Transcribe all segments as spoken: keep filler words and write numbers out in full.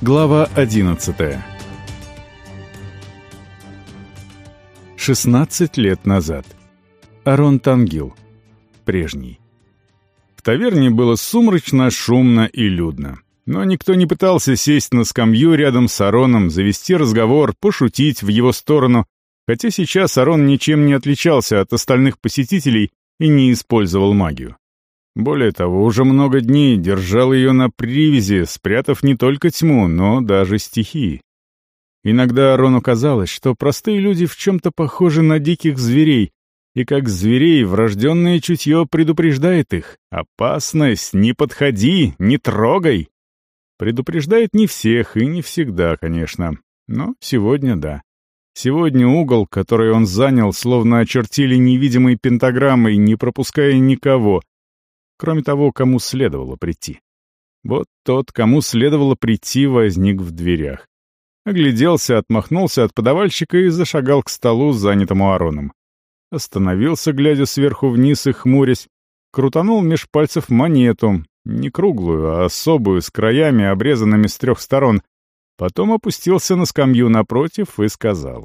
Глава одиннадцатая. шестнадцать лет назад. Арон Тангил. Прежний. В таверне было сумрачно, шумно и людно. Но никто не пытался сесть на скамью рядом с Ароном, завести разговор, пошутить в его сторону, хотя сейчас Арон ничем не отличался от остальных посетителей и не использовал магию. Более того, уже много дней держал ее на привязи, спрятав не только тьму, но даже стихии. Иногда Арону казалось, что простые люди в чем-то похожи на диких зверей, и как зверей врожденное чутье предупреждает их: «Опасность! Не подходи! Не трогай!» Предупреждает не всех и не всегда, конечно, но сегодня да. Сегодня угол, который он занял, словно очертили невидимой пентаграммой, не пропуская никого, кроме того, кому следовало прийти. Вот тот, кому следовало прийти, возник в дверях. Огляделся, отмахнулся от подавальщика и зашагал к столу, занятому Ароном. Остановился, глядя сверху вниз и хмурясь, крутанул меж пальцев монету, не круглую, а особую, с краями, обрезанными с трех сторон, потом опустился на скамью напротив и сказал: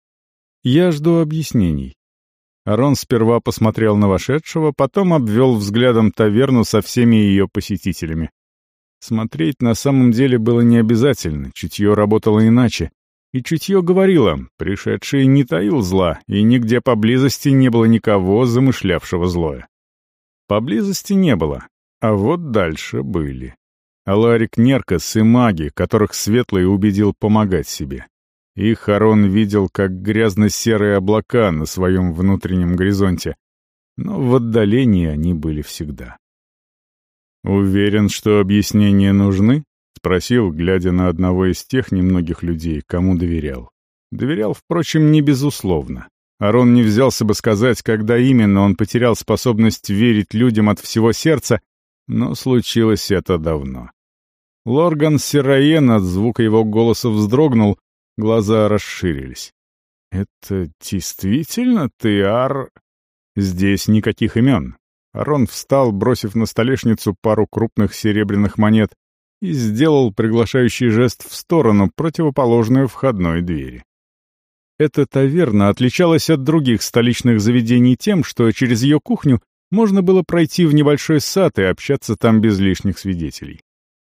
«Я жду объяснений». Арон сперва посмотрел на вошедшего, потом обвел взглядом таверну со всеми ее посетителями. Смотреть на самом деле было не обязательно, чутье работало иначе. И чутье говорило: пришедший не таил зла, и нигде поблизости не было никого, замышлявшего злое. Поблизости не было, а вот дальше были. Аларик Неркас и маги, которых Светлый убедил помогать себе. Их Арон видел, как грязно-серые облака на своем внутреннем горизонте, но в отдалении они были всегда. «Уверен, что объяснения нужны?» — спросил, глядя на одного из тех немногих людей, кому доверял. Доверял, впрочем, не безусловно. Арон не взялся бы сказать, когда именно он потерял способность верить людям от всего сердца, но случилось это давно. Лорган Сираен от звука его голоса вздрогнул, глаза расширились. «Это действительно ты, Ар...» «Здесь никаких имен». Арон встал, бросив на столешницу пару крупных серебряных монет, и сделал приглашающий жест в сторону, противоположную входной двери. Эта таверна отличалась от других столичных заведений тем, что через ее кухню можно было пройти в небольшой сад и общаться там без лишних свидетелей.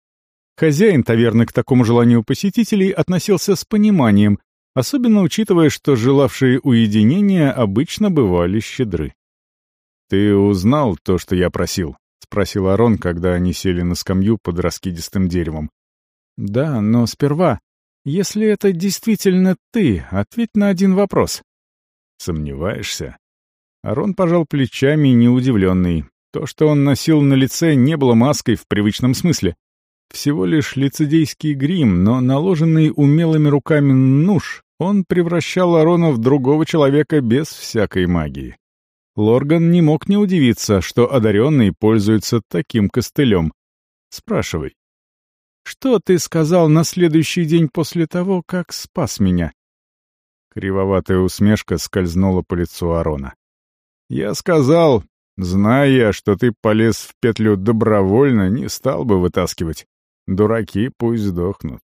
Хозяин таверны к такому желанию посетителей относился с пониманием, особенно учитывая, что желавшие уединения обычно бывали щедры. «Ты узнал то, что я просил?» — спросил Арон, когда они сели на скамью под раскидистым деревом. «Да, но сперва, если это действительно ты, ответь на один вопрос». «Сомневаешься?» Арон пожал плечами, неудивленный. То, что он носил на лице, не было маской в привычном смысле. Всего лишь лицедейский грим, но наложенный умелыми руками нуш, он превращал Арона в другого человека без всякой магии. Лорган не мог не удивиться, что одаренный пользуется таким костылем. «Спрашивай». «Что ты сказал на следующий день после того, как спас меня?» Кривоватая усмешка скользнула по лицу Арона. «Я сказал, зная, что ты полез в петлю добровольно, не стал бы вытаскивать. Дураки пусть сдохнут».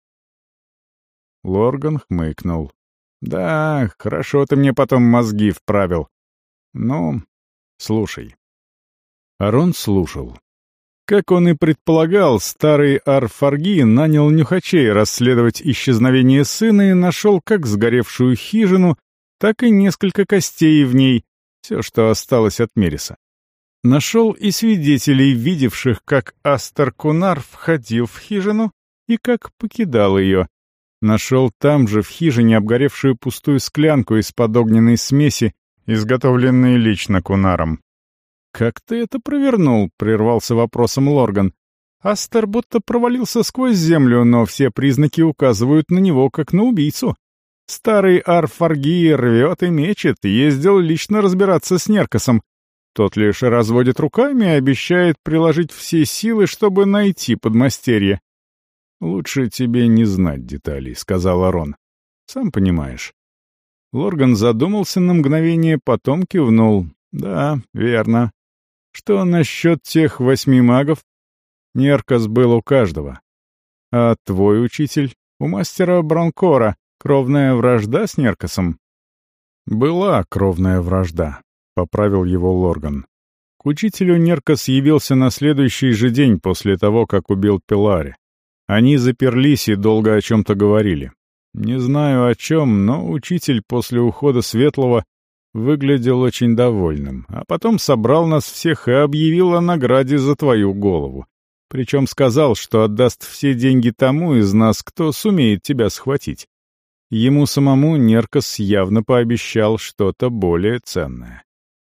Лорган хмыкнул. «Да, хорошо ты мне потом мозги вправил. Ну, слушай». Арон слушал. Как он и предполагал, старый Ар-Фарги нанял нюхачей расследовать исчезновение сына и нашел как сгоревшую хижину, так и несколько костей в ней, все, что осталось от Мериса. Нашел и свидетелей, видевших, как Астер Кунар входил в хижину и как покидал ее. Нашел там же в хижине обгоревшую пустую склянку из-под огненной смеси, изготовленной лично Кунаром. «Как ты это провернул?» — прервался вопросом Лорган. «Астер будто провалился сквозь землю, но все признаки указывают на него как на убийцу. Старый Ар-Фарги рвет и мечет, ездил лично разбираться с Неркасом. Тот лишь разводит руками и обещает приложить все силы, чтобы найти подмастерье». «Лучше тебе не знать деталей», — сказал Арон. «Сам понимаешь». Лорган задумался на мгновение, потом кивнул. «Да, верно. Что насчет тех восьми магов? Неркас был у каждого. А твой учитель? У мастера Бронкора кровная вражда с Неркосом? Была кровная вражда, поправил его Лорган. К учителю Неркос явился на следующий же день после того, как убил Пелари. Они заперлись и долго о чем-то говорили. Не знаю о чем, но учитель после ухода Светлого выглядел очень довольным, а потом собрал нас всех и объявил о награде за твою голову. Причем сказал, что отдаст все деньги тому из нас, кто сумеет тебя схватить. Ему самому Неркос явно пообещал что-то более ценное.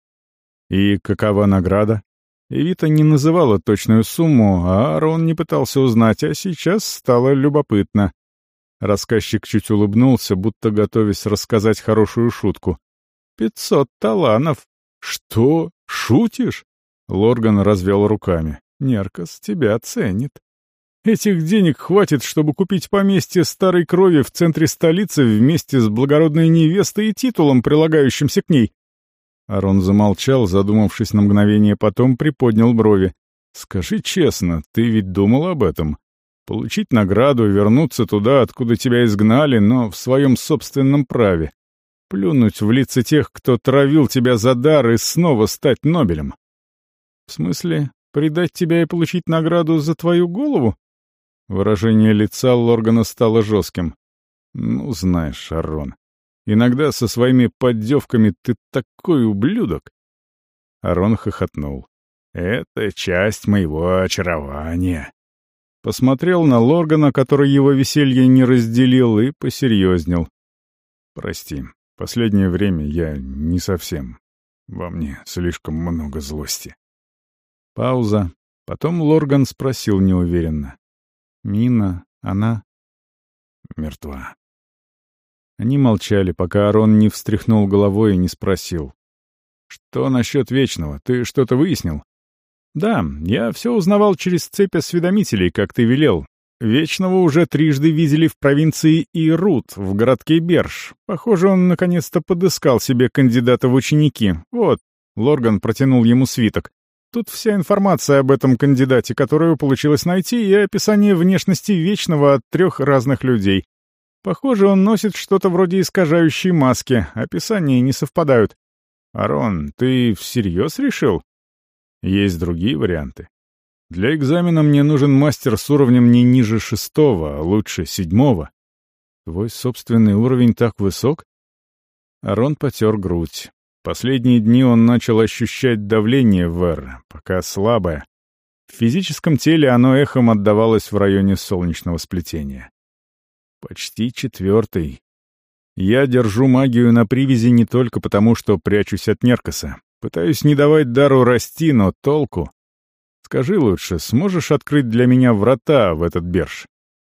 И какова награда? Эвита не называла точную сумму, а Аарон не пытался узнать, а сейчас стало любопытно. Рассказчик чуть улыбнулся, будто готовясь рассказать хорошую шутку. «Пятьсот таланов!» «Что? Шутишь?» Лорган развел руками. «Неркос тебя ценит. Этих денег хватит, чтобы купить поместье старой крови в центре столицы вместе с благородной невестой и титулом, прилагающимся к ней». Арон замолчал, задумавшись на мгновение, потом приподнял брови. «Скажи честно, ты ведь думал об этом? Получить награду, вернуться туда, откуда тебя изгнали, но в своем собственном праве. Плюнуть в лица тех, кто травил тебя за дар, и снова стать Нобелем. В смысле, предать тебя и получить награду за твою голову?» Выражение лица Лоргана стало жестким. «Ну, знаешь, Арон, иногда со своими поддевками ты такой ублюдок!» Арон хохотнул. «Это часть моего очарования». Посмотрел на Лоргана, который его веселье не разделил, и посерьезнел. «Прости, последнее время я не совсем. Во мне слишком много злости». Пауза. Потом Лорган спросил неуверенно. «Мина, она...» «Мертва». Они молчали, пока Арон не встряхнул головой и не спросил. «Что насчет Вечного? Ты что-то выяснил?» «Да, я все узнавал через цепь осведомителей, как ты велел. Вечного уже трижды видели в провинции Ирут, в городке Берш. Похоже, он наконец-то подыскал себе кандидата в ученики. Вот». Лорган протянул ему свиток. «Тут вся информация об этом кандидате, которую получилось найти, и описание внешности Вечного от трех разных людей. Похоже, он носит что-то вроде искажающей маски, описания не совпадают. Арон, ты всерьез решил? Есть другие варианты. Для экзамена мне нужен мастер с уровнем не ниже шестого, а лучше седьмого. Твой собственный уровень так высок?» Арон потер грудь. Последние дни он начал ощущать давление в Эр, пока слабое. В физическом теле оно эхом отдавалось в районе солнечного сплетения. Почти четвертый. Я держу магию на привязи не только потому, что прячусь от Неркоса. Пытаюсь не давать дару расти, но толку. Скажи лучше, сможешь открыть для меня врата в этот Берш?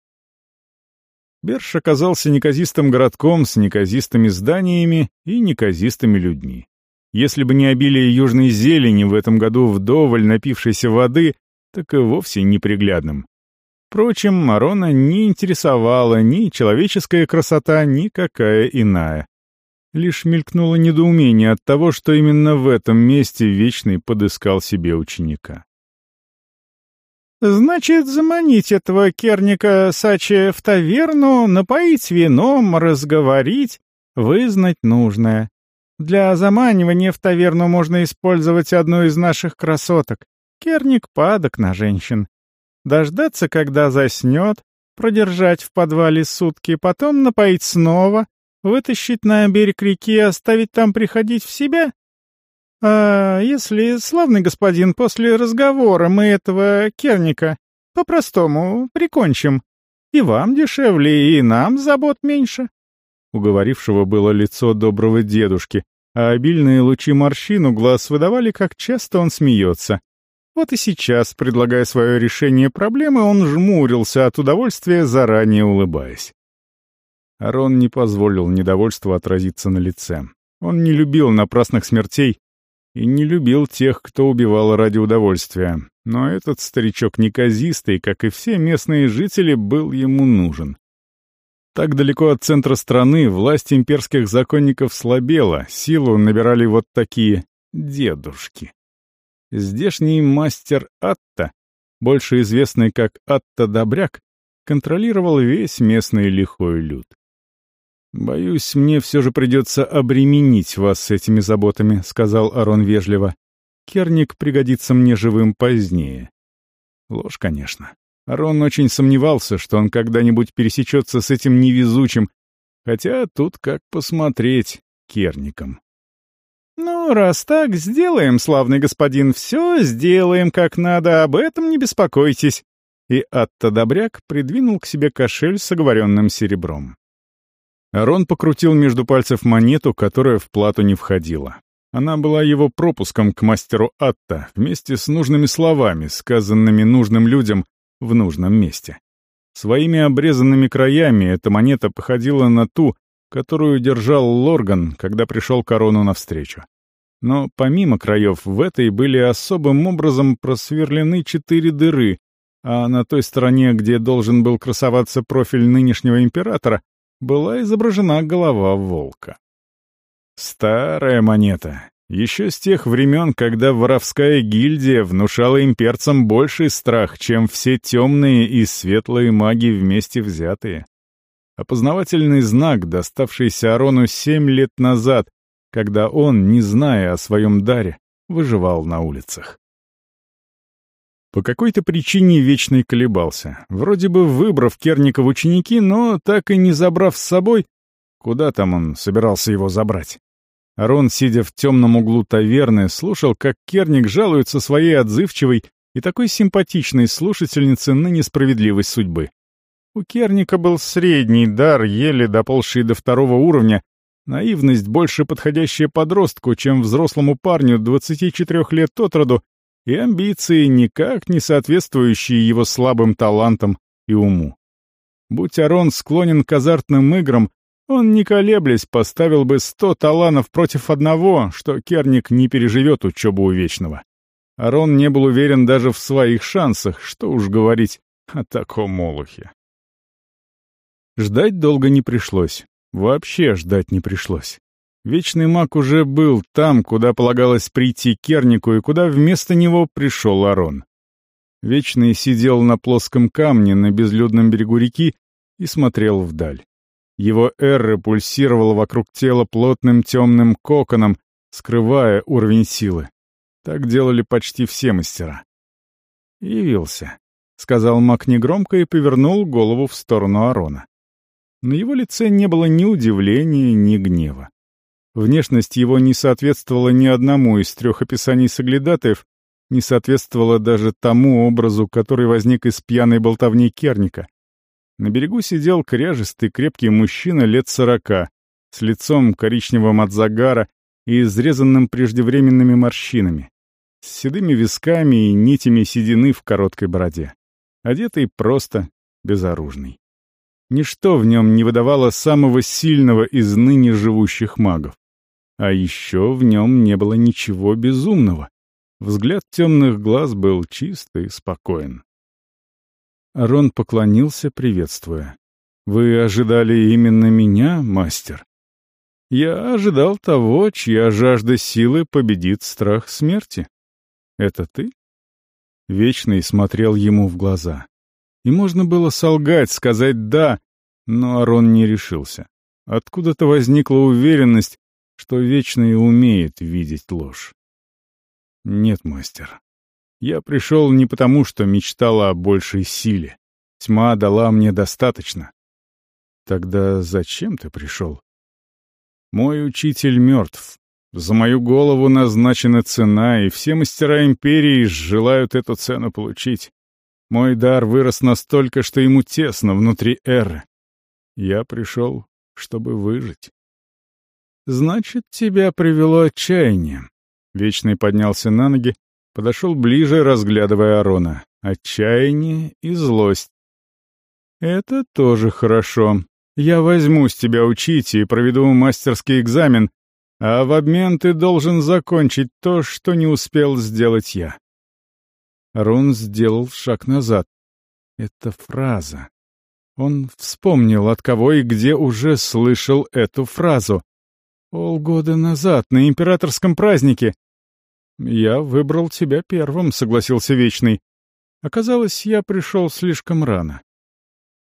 Берш оказался неказистым городком с неказистыми зданиями и неказистыми людьми. Если бы не обилие южной зелени в этом году вдоволь напившейся воды, так и вовсе неприглядным. Впрочем, Арона не интересовала ни человеческая красота, ни какая иная. Лишь мелькнуло недоумение от того, что именно в этом месте Вечный подыскал себе ученика. «Значит, заманить этого керника Сачи в таверну, напоить вином, разговорить, вызнать нужное. Для заманивания в таверну можно использовать одну из наших красоток. Керник падок на женщин. Дождаться, когда заснет, продержать в подвале сутки, потом напоить снова, вытащить на берег реки и оставить там приходить в себя? А если, славный господин, после разговора мы этого керника по-простому прикончим, и вам дешевле, и нам забот меньше?» У говорившего было лицо доброго дедушки, а обильные лучи морщин у глаз выдавали, как часто он смеется. Вот и сейчас, предлагая свое решение проблемы, он жмурился от удовольствия, заранее улыбаясь. Арон не позволил недовольству отразиться на лице. Он не любил напрасных смертей и не любил тех, кто убивал ради удовольствия. Но этот старичок неказистый, как и все местные жители, был ему нужен. Так далеко от центра страны власть имперских законников слабела, силу набирали вот такие дедушки. Здешний мастер Атта, больше известный как Атта Добряк, контролировал весь местный лихой люд. «Боюсь, мне все же придется обременить вас с этими заботами», — сказал Арон вежливо. «Керник пригодится мне живым позднее». Ложь, конечно. Арон очень сомневался, что он когда-нибудь пересечется с этим невезучим, хотя тут как посмотреть Керником. «Ну, раз так, сделаем, славный господин, все сделаем как надо, об этом не беспокойтесь». И Атта Добряк придвинул к себе кошель с оговоренным серебром. Арон покрутил между пальцев монету, которая в плату не входила. Она была его пропуском к мастеру Атта вместе с нужными словами, сказанными нужным людям в нужном месте. Своими обрезанными краями эта монета походила на ту, которую держал Лорган, когда пришел Корону навстречу. Но помимо краев в этой были особым образом просверлены четыре дыры, а на той стороне, где должен был красоваться профиль нынешнего императора, была изображена голова волка. Старая монета, еще с тех времен, когда воровская гильдия внушала имперцам больший страх, чем все темные и светлые маги вместе взятые. Опознавательный знак, доставшийся Арону семь лет назад, когда он, не зная о своем даре, выживал на улицах. По какой-то причине Вечный колебался, вроде бы выбрав Керника в ученики, но так и не забрав с собой. Куда там он собирался его забрать? Арон, сидя в темном углу таверны, слушал, как Керник жалуется своей отзывчивой и такой симпатичной слушательнице на несправедливость судьбы. У Керника был средний дар, еле доползший до второго уровня, наивность, больше подходящая подростку, чем взрослому парню двадцати четырёх лет от роду, и амбиции, никак не соответствующие его слабым талантам и уму. Будь Арон склонен к азартным играм, он, не колеблясь, поставил бы сто таланов против одного, что Керник не переживет учебу у Вечного. Арон не был уверен даже в своих шансах, что уж говорить о таком олухе. Ждать долго не пришлось. Вообще ждать не пришлось. Вечный маг уже был там, куда полагалось прийти Кернику, и куда вместо него пришел Арон. Вечный сидел на плоском камне на безлюдном берегу реки и смотрел вдаль. Его эрра пульсировала вокруг тела плотным темным коконом, скрывая уровень силы. Так делали почти все мастера. «Явился», — сказал маг негромко и повернул голову в сторону Арона. На его лице не было ни удивления, ни гнева. Внешность его не соответствовала ни одному из трех описаний соглядатаев, не соответствовала даже тому образу, который возник из пьяной болтовни Керника. На берегу сидел кряжистый крепкий мужчина лет сорока, с лицом коричневым от загара и изрезанным преждевременными морщинами, с седыми висками и нитями седины в короткой бороде. Одетый просто, безоружный. Ничто в нем не выдавало самого сильного из ныне живущих магов. А еще в нем не было ничего безумного. Взгляд темных глаз был чист и спокоен. Арон поклонился, приветствуя. «Вы ожидали именно меня, мастер?» «Я ожидал того, чья жажда силы победит страх смерти. Это ты?» Вечный смотрел ему в глаза. И можно было солгать, сказать «да», но Арон не решился. Откуда-то возникла уверенность, что Вечный умеет видеть ложь. «Нет, мастер. Я пришел не потому, что мечтал о большей силе. Тьма дала мне достаточно». «Тогда зачем ты пришел?» «Мой учитель мертв. За мою голову назначена цена, и все мастера Империи желают эту цену получить. Мой дар вырос настолько, что ему тесно внутри эры. Я пришел, чтобы выжить». «Значит, тебя привело отчаяние». Вечный поднялся на ноги, подошел ближе, разглядывая Арона. «Отчаяние и злость. Это тоже хорошо. Я возьму с тебя учить и проведу мастерский экзамен, а в обмен ты должен закончить то, что не успел сделать я». Арон сделал шаг назад. Это фраза. Он вспомнил, от кого и где уже слышал эту фразу. Полгода назад, на императорском празднике. «Я выбрал тебя первым», — согласился Вечный. «Оказалось, я пришел слишком рано».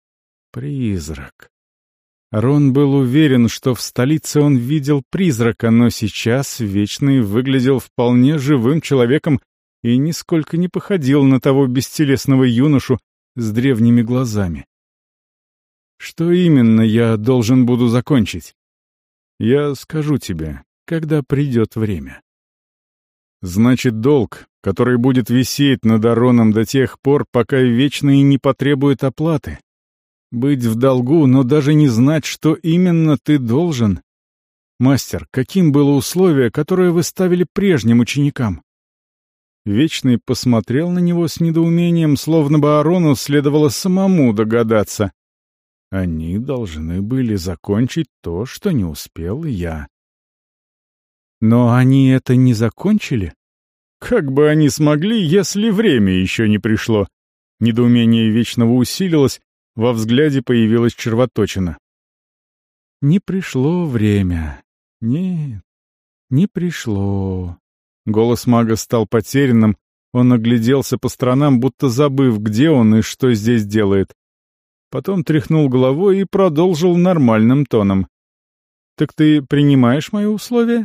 Призрак. Арон был уверен, что в столице он видел призрака, но сейчас Вечный выглядел вполне живым человеком и нисколько не походил на того бестелесного юношу с древними глазами. Что именно я должен буду закончить? Я скажу тебе, когда придет время. Значит, долг, который будет висеть над Ароном до тех пор, пока Вечный не потребует оплаты. Быть в долгу, но даже не знать, что именно ты должен. Мастер, каким было условие, которое вы ставили прежним ученикам? Вечный посмотрел на него с недоумением, словно бы Арону следовало самому догадаться. Они должны были закончить то, что не успел я. Но они это не закончили? Как бы они смогли, если время еще не пришло? Недоумение Вечного усилилось, во взгляде появилась червоточина. Не пришло время. Нет, не пришло. Голос мага стал потерянным, он огляделся по сторонам, будто забыв, где он и что здесь делает. Потом тряхнул головой и продолжил нормальным тоном. «Так ты принимаешь мои условия?»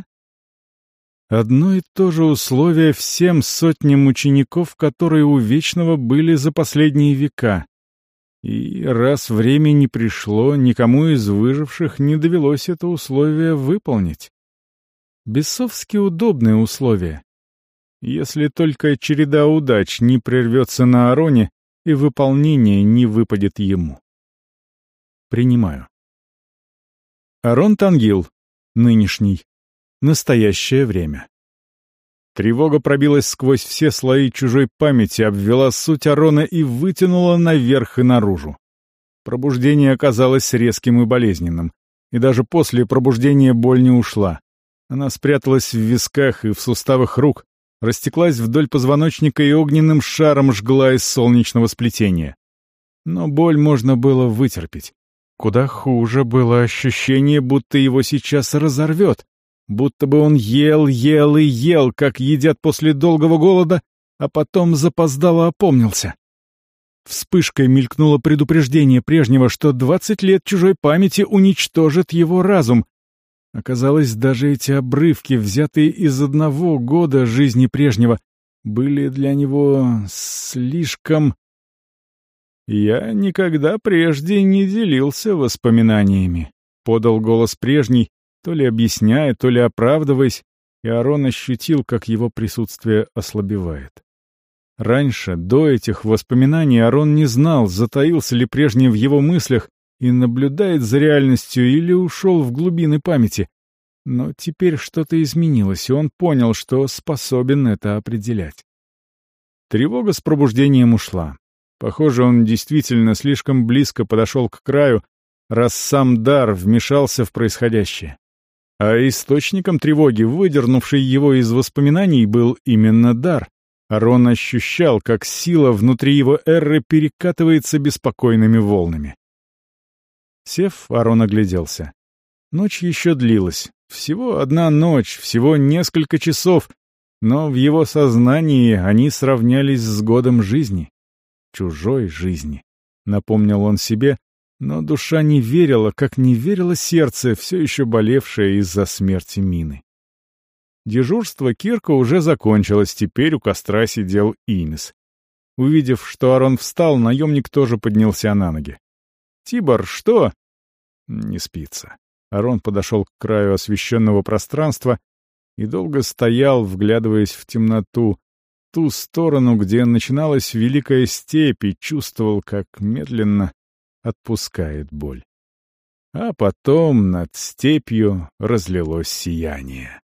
Одно и то же условие всем сотням учеников, которые у Вечного были за последние века. И раз время не пришло, никому из выживших не довелось это условие выполнить. Бесовски удобные условия. Если только череда удач не прервется на Ароне, и выполнение не выпадет ему. Принимаю. Арон Тангил. Нынешний. Настоящее время. Тревога пробилась сквозь все слои чужой памяти, обвела суть Арона и вытянула наверх и наружу. Пробуждение оказалось резким и болезненным, и даже после пробуждения боль не ушла. Она спряталась в висках и в суставах рук, растеклась вдоль позвоночника и огненным шаром жгла из солнечного сплетения. Но боль можно было вытерпеть. Куда хуже было ощущение, будто его сейчас разорвет, будто бы он ел, ел и ел, как едят после долгого голода, а потом запоздало опомнился. Вспышкой мелькнуло предупреждение прежнего, что двадцать лет чужой памяти уничтожит его разум. Оказалось, даже эти обрывки, взятые из одного года жизни прежнего, были для него слишком... «Я никогда прежде не делился воспоминаниями», — подал голос прежний, то ли объясняя, то ли оправдываясь, и Арон ощутил, как его присутствие ослабевает. Раньше, до этих воспоминаний, Арон не знал, затаился ли прежний в его мыслях и наблюдает за реальностью или ушел в глубины памяти. Но теперь что-то изменилось, и он понял, что способен это определять. Тревога с пробуждением ушла. Похоже, он действительно слишком близко подошел к краю, раз сам дар вмешался в происходящее. А источником тревоги, выдернувшей его из воспоминаний, был именно дар. Арон ощущал, как сила внутри его эрры перекатывается беспокойными волнами. Сев, Арон огляделся. Ночь еще длилась. Всего одна ночь, всего несколько часов, но в его сознании они сравнялись с годом жизни. Чужой жизни, напомнил он себе, но душа не верила, как не верило сердце, все еще болевшее из-за смерти Мины. Дежурство Кирка уже закончилось, теперь у костра сидел Имис. Увидев, что Арон встал, наемник тоже поднялся на ноги. «Тибор, что?» «Не спится». Арон подошел к краю освещенного пространства и долго стоял, вглядываясь в темноту, ту сторону, где начиналась великая степь, и чувствовал, как медленно отпускает боль. А потом над степью разлилось сияние.